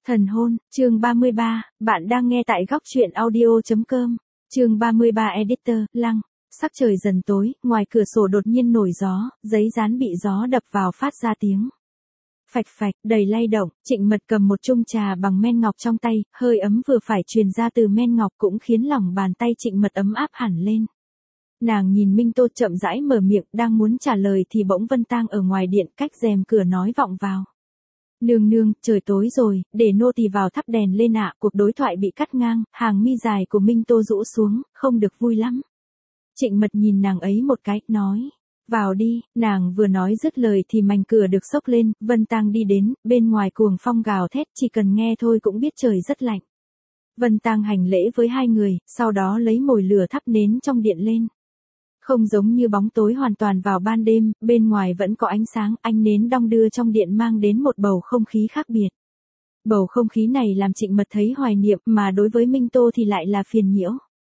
Thần hôn, chương 33, bạn đang nghe tại góc truyện audio.com. Chương 33 Editor, Lăng. Sắc trời dần tối, ngoài cửa sổ đột nhiên nổi gió, giấy dán bị gió đập vào phát ra tiếng phạch phạch, đầy lay động. Trịnh Mật cầm một chung trà bằng men ngọc trong tay, hơi ấm vừa phải truyền ra từ men ngọc cũng khiến lòng bàn tay Trịnh Mật ấm áp hẳn lên. Nàng nhìn Minh Tô chậm rãi mở miệng, đang muốn trả lời thì bỗng Vân Tang ở ngoài điện cách rèm cửa nói vọng vào. Nương nương, trời tối rồi, để nô tỳ vào thắp đèn lên ạ. Cuộc đối thoại bị cắt ngang, hàng mi dài của Minh Tô rũ xuống, không được vui lắm. Trịnh Mật nhìn nàng ấy một cái, nói, vào đi. Nàng vừa nói dứt lời thì mảnh cửa được xốc lên, Vân Tang đi đến, bên ngoài cuồng phong gào thét, chỉ cần nghe thôi cũng biết trời rất lạnh. Vân Tang hành lễ với hai người, sau đó lấy mồi lửa thắp nến trong điện lên. Không giống như bóng tối hoàn toàn vào ban đêm, bên ngoài vẫn có ánh sáng, ánh nến đong đưa trong điện mang đến một bầu không khí khác biệt. Bầu không khí này làm Trịnh Mật thấy hoài niệm, mà đối với Minh Tô thì lại là phiền nhiễu.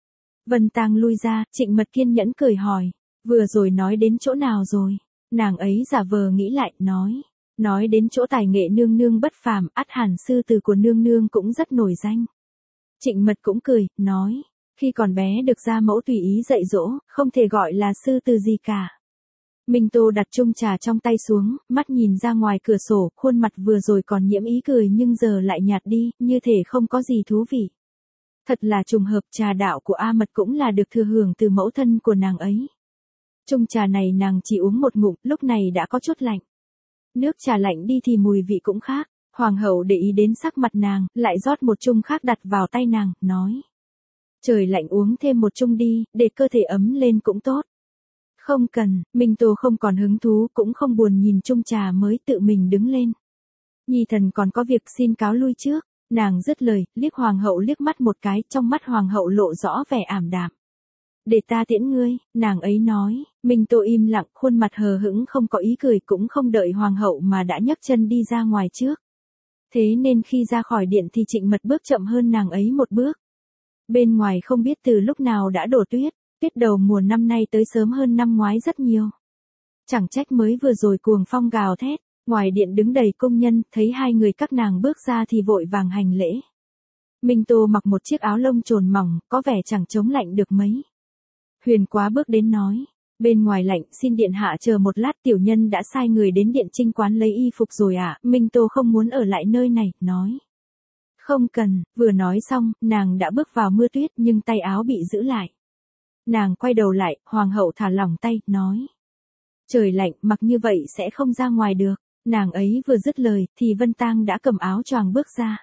Vân Tang lui ra, Trịnh Mật kiên nhẫn cười hỏi, vừa rồi nói đến chỗ nào rồi? Nàng ấy giả vờ nghĩ lại, nói đến chỗ tài nghệ nương nương bất phàm, ắt hẳn sư từ của nương nương cũng rất nổi danh. Trịnh Mật cũng cười, nói, khi còn bé được gia mẫu tùy ý dạy dỗ, không thể gọi là sư từ gì cả. Minh Tô đặt chung trà trong tay xuống, mắt nhìn ra ngoài cửa sổ, khuôn mặt vừa rồi còn nhiễm ý cười nhưng giờ lại nhạt đi, như thể không có gì thú vị. Thật là trùng hợp, trà đạo của A Mật cũng là được thừa hưởng từ mẫu thân của nàng ấy. Chung trà này nàng chỉ uống một ngụm, lúc này đã có chút lạnh. Nước trà lạnh đi thì mùi vị cũng khác. Hoàng hậu để ý đến sắc mặt nàng, lại rót một chung khác đặt vào tay nàng, nói. Trời lạnh uống thêm một chung đi, để cơ thể ấm lên cũng tốt. Không cần, Minh Tô không còn hứng thú, cũng không buồn nhìn chung trà mới, tự mình đứng lên. Nhi thần còn có việc, xin cáo lui trước. Nàng dứt lời, liếc hoàng hậu liếc mắt một cái, trong mắt hoàng hậu lộ rõ vẻ ảm đạm. Để ta tiễn ngươi, nàng ấy nói. Minh Tô im lặng, khuôn mặt hờ hững không có ý cười, cũng không đợi hoàng hậu mà đã nhấc chân đi ra ngoài trước. Thế nên khi ra khỏi điện thì Trịnh Mật bước chậm hơn nàng ấy một bước. Bên ngoài không biết từ lúc nào đã đổ tuyết, tuyết đầu mùa năm nay tới sớm hơn năm ngoái rất nhiều. Chẳng trách mới vừa rồi cuồng phong gào thét, ngoài điện đứng đầy công nhân, thấy hai người các nàng bước ra thì vội vàng hành lễ. Minh Tô mặc một chiếc áo lông trồn mỏng, có vẻ chẳng chống lạnh được mấy. Huyền Quá bước đến nói, bên ngoài lạnh, xin điện hạ chờ một lát, tiểu nhân đã sai người đến điện Trinh quán lấy y phục rồi ạ. Minh Tô không muốn ở lại nơi này, nói. Không cần, vừa nói xong, nàng đã bước vào mưa tuyết nhưng tay áo bị giữ lại. Nàng quay đầu lại, hoàng hậu thả lỏng tay, nói. Trời lạnh, mặc như vậy sẽ không ra ngoài được. Nàng ấy vừa dứt lời, thì Vân Tang đã cầm áo choàng bước ra.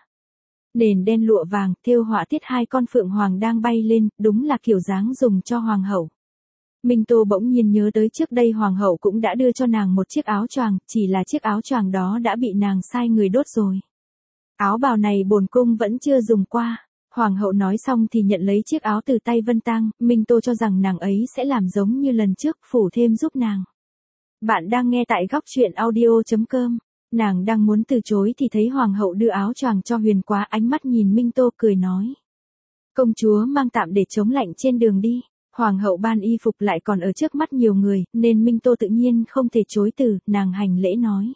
Nền đen lụa vàng, thêu họa tiết hai con phượng hoàng đang bay lên, đúng là kiểu dáng dùng cho hoàng hậu. Minh Tô bỗng nhiên nhớ tới trước đây hoàng hậu cũng đã đưa cho nàng một chiếc áo choàng, chỉ là chiếc áo choàng đó đã bị nàng sai người đốt rồi. Áo bào này bổn cung vẫn chưa dùng qua. Hoàng hậu nói xong thì nhận lấy chiếc áo từ tay Vân Tang, Minh Tô cho rằng nàng ấy sẽ làm giống như lần trước, phủ thêm giúp nàng. Bạn đang nghe tại góc truyện audio.com. Nàng đang muốn từ chối thì thấy hoàng hậu đưa áo choàng cho Huyền Quá, ánh mắt nhìn Minh Tô cười nói. Công chúa mang tạm để chống lạnh trên đường đi. Hoàng hậu ban y phục lại còn ở trước mắt nhiều người, nên Minh Tô tự nhiên không thể chối từ, nàng hành lễ nói.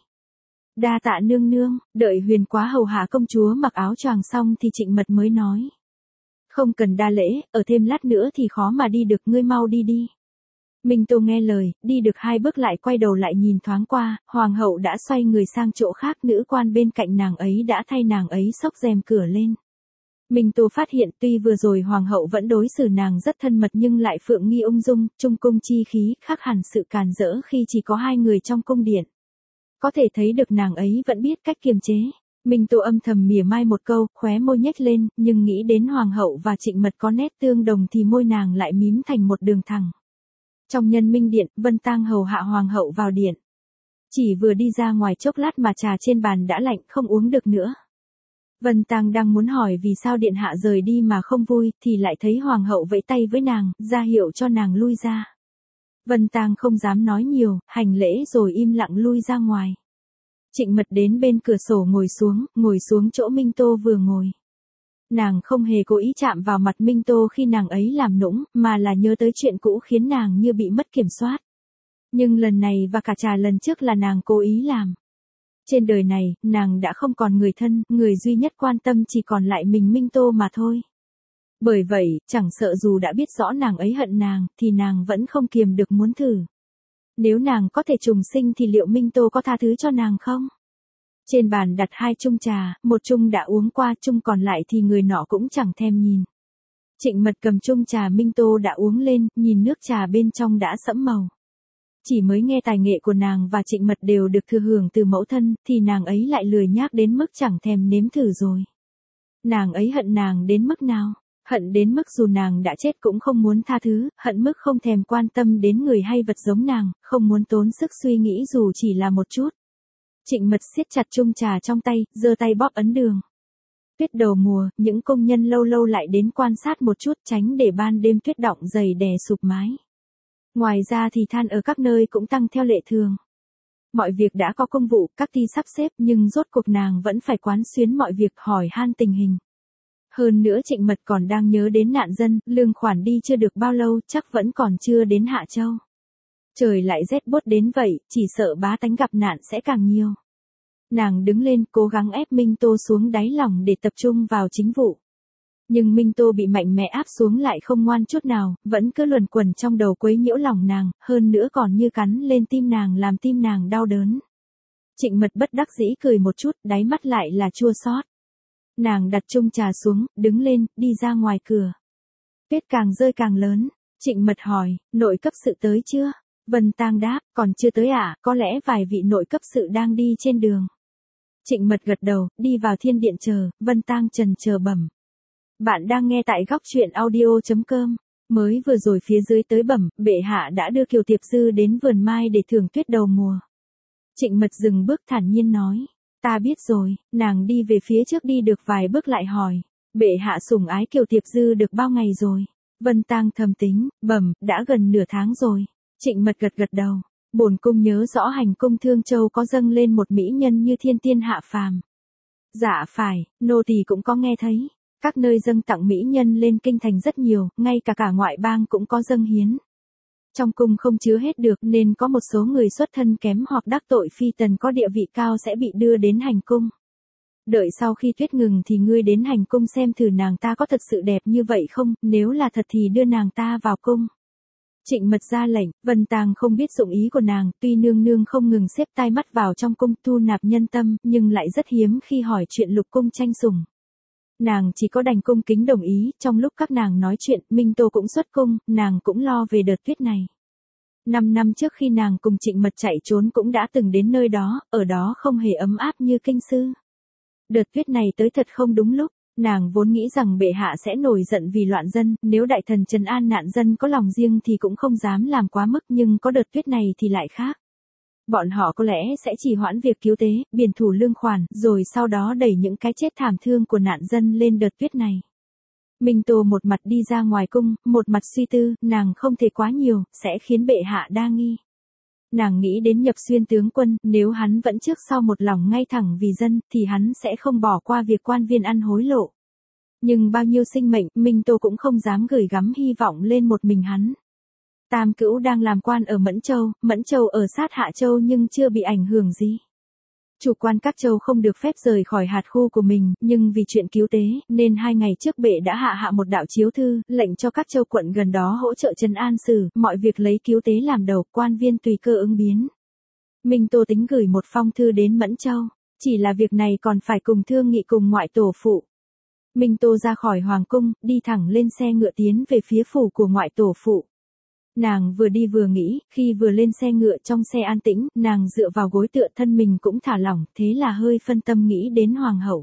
Đa tạ nương nương. Đợi Huyền Quá hầu hạ công chúa mặc áo choàng xong thì Trịnh Mật mới nói. Không cần đa lễ, ở thêm lát nữa thì khó mà đi được, ngươi mau đi đi. Minh Tô nghe lời, đi được hai bước lại quay đầu lại nhìn thoáng qua, hoàng hậu đã xoay người sang chỗ khác, nữ quan bên cạnh nàng ấy đã thay nàng ấy xốc rèm cửa lên. Minh Tô phát hiện tuy vừa rồi hoàng hậu vẫn đối xử nàng rất thân mật nhưng lại phượng nghi ung dung, trung cung chi khí, khác hẳn sự càn rỡ khi chỉ có hai người trong cung điện. Có thể thấy được nàng ấy vẫn biết cách kiềm chế. Minh Tô âm thầm mỉa mai một câu, khóe môi nhếch lên, nhưng nghĩ đến hoàng hậu và Trịnh Mật có nét tương đồng thì môi nàng lại mím thành một đường thẳng. Trong Nhân Minh điện, Vân Tang hầu hạ hoàng hậu vào điện. Chỉ vừa đi ra ngoài chốc lát mà trà trên bàn đã lạnh, không uống được nữa. Vân Tang đang muốn hỏi vì sao điện hạ rời đi mà không vui, thì lại thấy hoàng hậu vẫy tay với nàng, ra hiệu cho nàng lui ra. Vân Tang không dám nói nhiều, hành lễ rồi im lặng lui ra ngoài. Trịnh Mật đến bên cửa sổ ngồi xuống chỗ Minh Tô vừa ngồi. Nàng không hề cố ý chạm vào mặt Minh Tô khi nàng ấy làm nũng, mà là nhớ tới chuyện cũ khiến nàng như bị mất kiểm soát. Nhưng lần này và cả trà lần trước là nàng cố ý làm. Trên đời này, nàng đã không còn người thân, người duy nhất quan tâm chỉ còn lại mình Minh Tô mà thôi. Bởi vậy, chẳng sợ dù đã biết rõ nàng ấy hận nàng, thì nàng vẫn không kiềm được muốn thử. Nếu nàng có thể trùng sinh thì liệu Minh Tô có tha thứ cho nàng không? Trên bàn đặt 2 chung trà, một chung đã uống qua, chung còn lại thì người nọ cũng chẳng thèm nhìn. Trịnh Mật cầm chung trà Minh Tô đã uống lên, nhìn nước trà bên trong đã sẫm màu. Chỉ mới nghe tài nghệ của nàng và Trịnh Mật đều được thừa hưởng từ mẫu thân, thì nàng ấy lại lười nhác đến mức chẳng thèm nếm thử rồi. Nàng ấy hận nàng đến mức nào? Hận đến mức dù nàng đã chết cũng không muốn tha thứ, hận mức không thèm quan tâm đến người hay vật giống nàng, không muốn tốn sức suy nghĩ dù chỉ là một chút. Trịnh Mật siết chặt chung trà trong tay, giơ tay bóp ấn đường. Tuyết đầu mùa, những công nhân lâu lâu lại đến quan sát một chút tránh để ban đêm tuyết đọng dày đè sụp mái. Ngoài ra thì than ở các nơi cũng tăng theo lệ thường. Mọi việc đã có công vụ, các ty sắp xếp nhưng rốt cuộc nàng vẫn phải quán xuyến mọi việc hỏi han tình hình. Hơn nữa Trịnh Mật còn đang nhớ đến nạn dân, lương khoản đi chưa được bao lâu chắc vẫn còn chưa đến Hạ Châu. Trời lại rét buốt đến vậy, chỉ sợ bá tánh gặp nạn sẽ càng nhiều. Nàng đứng lên cố gắng ép Minh Tô xuống đáy lòng để tập trung vào chính vụ. Nhưng Minh Tô bị mạnh mẽ áp xuống lại không ngoan chút nào, vẫn cứ luẩn quẩn trong đầu quấy nhiễu lòng nàng, hơn nữa còn như cắn lên tim nàng làm tim nàng đau đớn. Trịnh Mật bất đắc dĩ cười một chút, đáy mắt lại là chua xót. Nàng đặt chung trà xuống, đứng lên, đi ra ngoài cửa. Tuyết càng rơi càng lớn. Trịnh Mật hỏi, nội cấp sự tới chưa? Vân Tang đáp, còn chưa tới ạ, có lẽ vài vị nội cấp sự đang đi trên đường. Trịnh Mật gật đầu, đi vào thiên điện chờ, Vân Tang trần chờ bẩm. Bạn đang nghe tại góc truyện audio.com. Mới vừa rồi phía dưới tới bẩm, bệ hạ đã đưa Kiều Tiệp Dư đến vườn mai để thưởng tuyết đầu mùa. Trịnh Mật dừng bước thản nhiên nói. Ta biết rồi, nàng đi về phía trước đi được vài bước lại hỏi. Bệ hạ sủng ái Kiều Tiệp Dư được bao ngày rồi? Vân Tang thầm tính, bẩm, đã gần nửa tháng rồi. Trịnh Mật gật gật đầu. Bổn cung nhớ rõ hành cung Thương Châu có dâng lên một mỹ nhân như thiên tiên hạ phàm. Dạ phải, nô tỳ cũng có nghe thấy. Các nơi dâng tặng mỹ nhân lên kinh thành rất nhiều, ngay cả ngoại bang cũng có dâng hiến. Trong cung không chứa hết được nên có một số người xuất thân kém hoặc đắc tội phi tần có địa vị cao sẽ bị đưa đến hành cung. Đợi sau khi tuyết ngừng thì ngươi đến hành cung xem thử nàng ta có thật sự đẹp như vậy không, nếu là thật thì đưa nàng ta vào cung. Trịnh Mật ra lệnh, Vân Tang không biết dụng ý của nàng, tuy nương nương không ngừng xếp tai mắt vào trong cung thu nạp nhân tâm, nhưng lại rất hiếm khi hỏi chuyện lục cung tranh sủng. Nàng chỉ có đành cung kính đồng ý, trong lúc các nàng nói chuyện, Minh Tô cũng xuất cung, nàng cũng lo về đợt tuyết này. 5 năm trước khi nàng cùng Trịnh Mật chạy trốn cũng đã từng đến nơi đó, ở đó không hề ấm áp như kinh sư. Đợt tuyết này tới thật không đúng lúc, nàng vốn nghĩ rằng bệ hạ sẽ nổi giận vì loạn dân, nếu đại thần trấn an nạn dân có lòng riêng thì cũng không dám làm quá mức, nhưng có đợt tuyết này thì lại khác. Bọn họ có lẽ sẽ trì hoãn việc cứu tế, biển thủ lương khoản, rồi sau đó đẩy những cái chết thảm thương của nạn dân lên đợt tuyết này. Minh Tô một mặt đi ra ngoài cung, một mặt suy tư, nàng không thể quá nhiều, sẽ khiến bệ hạ đa nghi. Nàng nghĩ đến Nhập Xuyên tướng quân, nếu hắn vẫn trước sau một lòng ngay thẳng vì dân, thì hắn sẽ không bỏ qua việc quan viên ăn hối lộ. Nhưng bao nhiêu sinh mệnh, Minh Tô cũng không dám gửi gắm hy vọng lên một mình hắn. Tam Cữu đang làm quan ở Mẫn Châu ở sát Hạ Châu nhưng chưa bị ảnh hưởng gì. Chủ quan các châu không được phép rời khỏi hạt khu của mình, nhưng vì chuyện cứu tế, nên 2 ngày trước bệ đã hạ một đạo chiếu thư, lệnh cho các châu quận gần đó hỗ trợ trấn an xử, mọi việc lấy cứu tế làm đầu, quan viên tùy cơ ứng biến. Minh Tô tính gửi một phong thư đến Mẫn Châu, chỉ là việc này còn phải cùng thương nghị cùng ngoại tổ phụ. Minh Tô ra khỏi hoàng cung, đi thẳng lên xe ngựa tiến về phía phủ của ngoại tổ phụ. Nàng vừa đi vừa nghĩ, khi vừa lên xe ngựa trong xe an tĩnh, nàng dựa vào gối tựa thân mình cũng thả lỏng, thế là hơi phân tâm nghĩ đến hoàng hậu.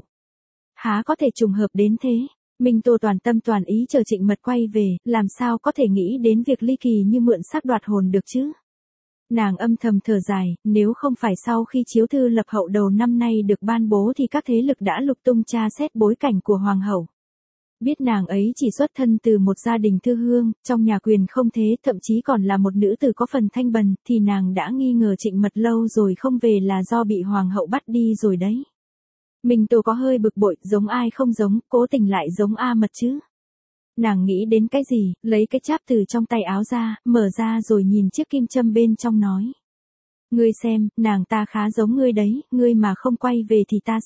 Há có thể trùng hợp đến thế? Minh Tô toàn tâm toàn ý chờ Trịnh Mật quay về, làm sao có thể nghĩ đến việc ly kỳ như mượn xác đoạt hồn được chứ? Nàng âm thầm thở dài, nếu không phải sau khi chiếu thư lập hậu đầu năm nay được ban bố thì các thế lực đã lục tung tra xét bối cảnh của hoàng hậu. Biết nàng ấy chỉ xuất thân từ một gia đình thư hương, trong nhà quyền không thế, thậm chí còn là một nữ tử có phần thanh bần, thì nàng đã nghi ngờ Trịnh Mật lâu rồi không về là do bị hoàng hậu bắt đi rồi đấy. Minh Tô có hơi bực bội, giống ai không giống, cố tình lại giống A Mật chứ. Nàng nghĩ đến cái gì, lấy cái cháp từ trong tay áo ra, mở ra rồi nhìn chiếc kim châm bên trong nói. Ngươi xem, nàng ta khá giống ngươi đấy, ngươi mà không quay về thì ta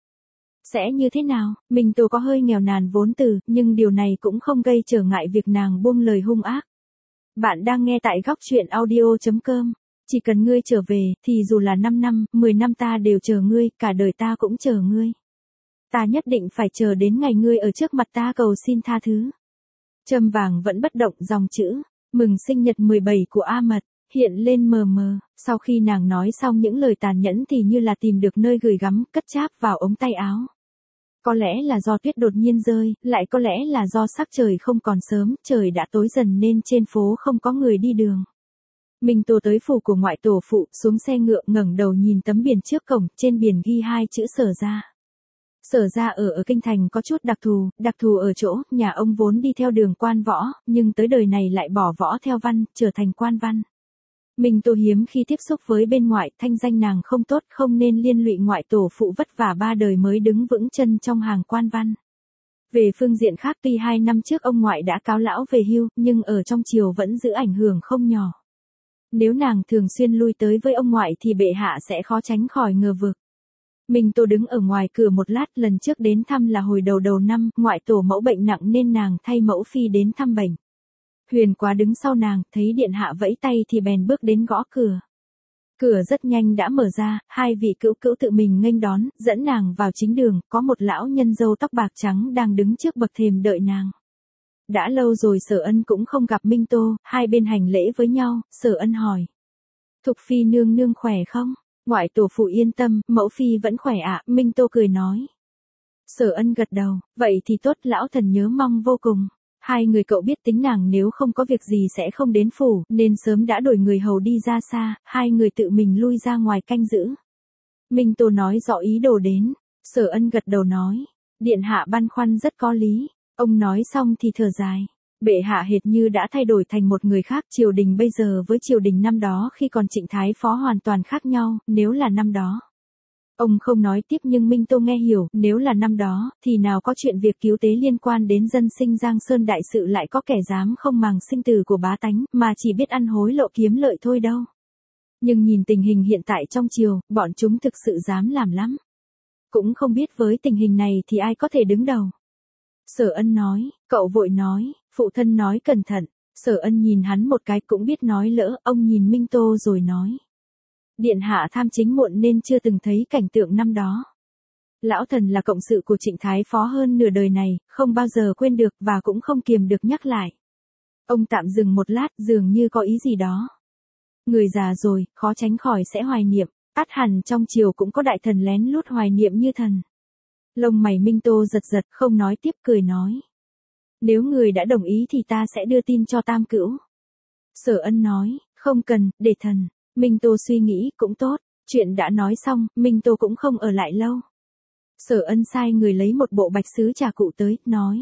sẽ như thế nào? Minh Tô có hơi nghèo nàn vốn từ, nhưng điều này cũng không gây trở ngại việc nàng buông lời hung ác. Bạn đang nghe tại góc chuyện audio.com. Chỉ cần ngươi trở về, thì dù là 5 năm, 10 năm ta đều chờ ngươi, cả đời ta cũng chờ ngươi. Ta nhất định phải chờ đến ngày ngươi ở trước mặt ta cầu xin tha thứ. Châm vàng vẫn bất động, dòng chữ mừng sinh nhật 17 của A Mật hiện lên mờ mờ. Sau khi nàng nói xong những lời tàn nhẫn thì như là tìm được nơi gửi gắm, cất cháp vào ống tay áo. Có lẽ là do tuyết đột nhiên rơi, lại có lẽ là do sắc trời không còn sớm, trời đã tối dần nên trên phố không có người đi đường. Minh Tô tới phủ của ngoại tổ phụ, xuống xe ngựa, ngẩng đầu nhìn tấm biển trước cổng, trên biển ghi 2 chữ Sở gia. Sở gia ở kinh thành có chút đặc thù ở chỗ, nhà ông vốn đi theo đường quan võ, nhưng tới đời này lại bỏ võ theo văn, trở thành quan văn. Minh Tô hiếm khi tiếp xúc với bên ngoài, thanh danh nàng không tốt, không nên liên lụy ngoại tổ phụ vất vả 3 đời mới đứng vững chân trong hàng quan văn. Về phương diện khác, tuy 2 năm trước ông ngoại đã cáo lão về hưu, nhưng ở trong triều vẫn giữ ảnh hưởng không nhỏ. Nếu nàng thường xuyên lui tới với ông ngoại thì bệ hạ sẽ khó tránh khỏi ngờ vực. Minh Tô đứng ở ngoài cửa một lát, lần trước đến thăm là hồi đầu năm, ngoại tổ mẫu bệnh nặng nên nàng thay mẫu phi đến thăm bệnh. Huyền Quá đứng sau nàng, thấy điện hạ vẫy tay thì bèn bước đến gõ cửa. Cửa rất nhanh đã mở ra, 2 vị cữu cữu tự mình nghênh đón, dẫn nàng vào chính đường, có một lão nhân râu tóc bạc trắng đang đứng trước bậc thềm đợi nàng. Đã lâu rồi Sở Ân cũng không gặp Minh Tô, hai bên hành lễ với nhau, Sở Ân hỏi. Thục phi nương nương khỏe không? Ngoại tổ phụ yên tâm, mẫu phi vẫn khỏe ạ, Minh Tô cười nói. Sở Ân gật đầu, vậy thì tốt, lão thần nhớ mong vô cùng. 2 người cậu biết tính nàng nếu không có việc gì sẽ không đến phủ, nên sớm đã đổi người hầu đi ra xa, 2 người tự mình lui ra ngoài canh giữ. Minh Tô nói rõ ý đồ đến, Sở Ân gật đầu nói, điện hạ băn khoăn rất có lý. Ông nói xong thì thở dài. Bệ hạ hệt như đã thay đổi thành một người khác, triều đình bây giờ với triều đình năm đó khi còn Trịnh Thái Phó hoàn toàn khác nhau, nếu là năm đó. Ông không nói tiếp nhưng Minh Tô nghe hiểu, nếu là năm đó, thì nào có chuyện việc cứu tế liên quan đến dân sinh Giang Sơn đại sự lại có kẻ dám không màng sinh tử của bá tánh, mà chỉ biết ăn hối lộ kiếm lợi thôi đâu. Nhưng nhìn tình hình hiện tại trong triều, bọn chúng thực sự dám làm lắm. Cũng không biết với tình hình này thì ai có thể đứng đầu. Sở Ân nói, cậu vội nói, phụ thân nói cẩn thận. Sở Ân nhìn hắn một cái cũng biết nói lỡ, ông nhìn Minh Tô rồi nói. Điện hạ tham chính muộn nên chưa từng thấy cảnh tượng năm đó. Lão thần là cộng sự của Trịnh Thái Phó hơn nửa đời này, không bao giờ quên được và cũng không kiềm được nhắc lại. Ông tạm dừng một lát, dường như có ý gì đó. Người già rồi, khó tránh khỏi sẽ hoài niệm, ắt hẳn trong triều cũng có đại thần lén lút hoài niệm như thần. Lông mày Minh Tô giật giật, không nói tiếp, cười nói. Nếu người đã đồng ý thì ta sẽ đưa tin cho Tam Cữu. Sở Ân nói, không cần, để thần. Minh Tô suy nghĩ, cũng tốt. Chuyện đã nói xong, Minh Tô cũng không ở lại lâu. Sở Ân sai người lấy một bộ bạch sứ trà cụ tới, nói.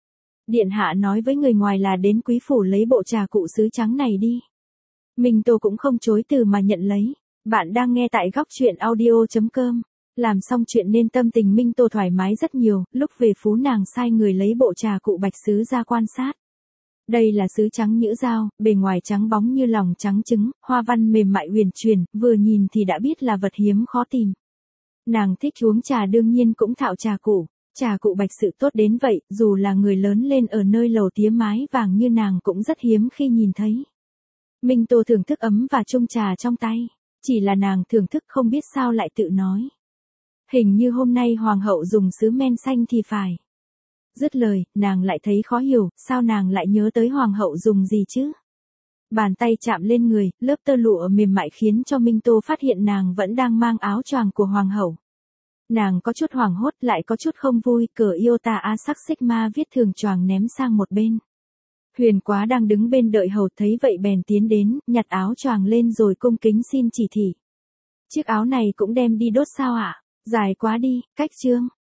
Điện hạ nói với người ngoài là đến quý phủ lấy bộ trà cụ sứ trắng này đi. Minh Tô cũng không chối từ mà nhận lấy. Bạn đang nghe tại góc chuyện audio.com. Làm xong chuyện nên tâm tình Minh Tô thoải mái rất nhiều, lúc về Phú nàng sai người lấy bộ trà cụ bạch sứ ra quan sát. Đây là sứ trắng nhữ dao, bề ngoài trắng bóng như lòng trắng trứng, hoa văn mềm mại huyền truyền, vừa nhìn thì đã biết là vật hiếm khó tìm. Nàng thích uống trà đương nhiên cũng thạo trà cụ bạch sự tốt đến vậy, dù là người lớn lên ở nơi lầu tía mái vàng như nàng cũng rất hiếm khi nhìn thấy. Minh Tô thưởng thức ấm và chung trà trong tay, chỉ là nàng thưởng thức không biết sao lại tự nói. Hình như hôm nay hoàng hậu dùng sứ men xanh thì phải. Dứt lời, nàng lại thấy khó hiểu, sao nàng lại nhớ tới hoàng hậu dùng gì chứ? Bàn tay chạm lên người, lớp tơ lụa mềm mại khiến cho Minh Tô phát hiện nàng vẫn đang mang áo choàng của hoàng hậu. Nàng có chút hoảng hốt lại có chút không vui, cờ Iota A sắc Sigma viết thường choàng ném sang một bên. Huyền Quá đang đứng bên đợi hầu thấy vậy bèn tiến đến, nhặt áo choàng lên rồi cung kính xin chỉ thị. Chiếc áo này cũng đem đi đốt sao ạ? Dài quá đi, cách trương.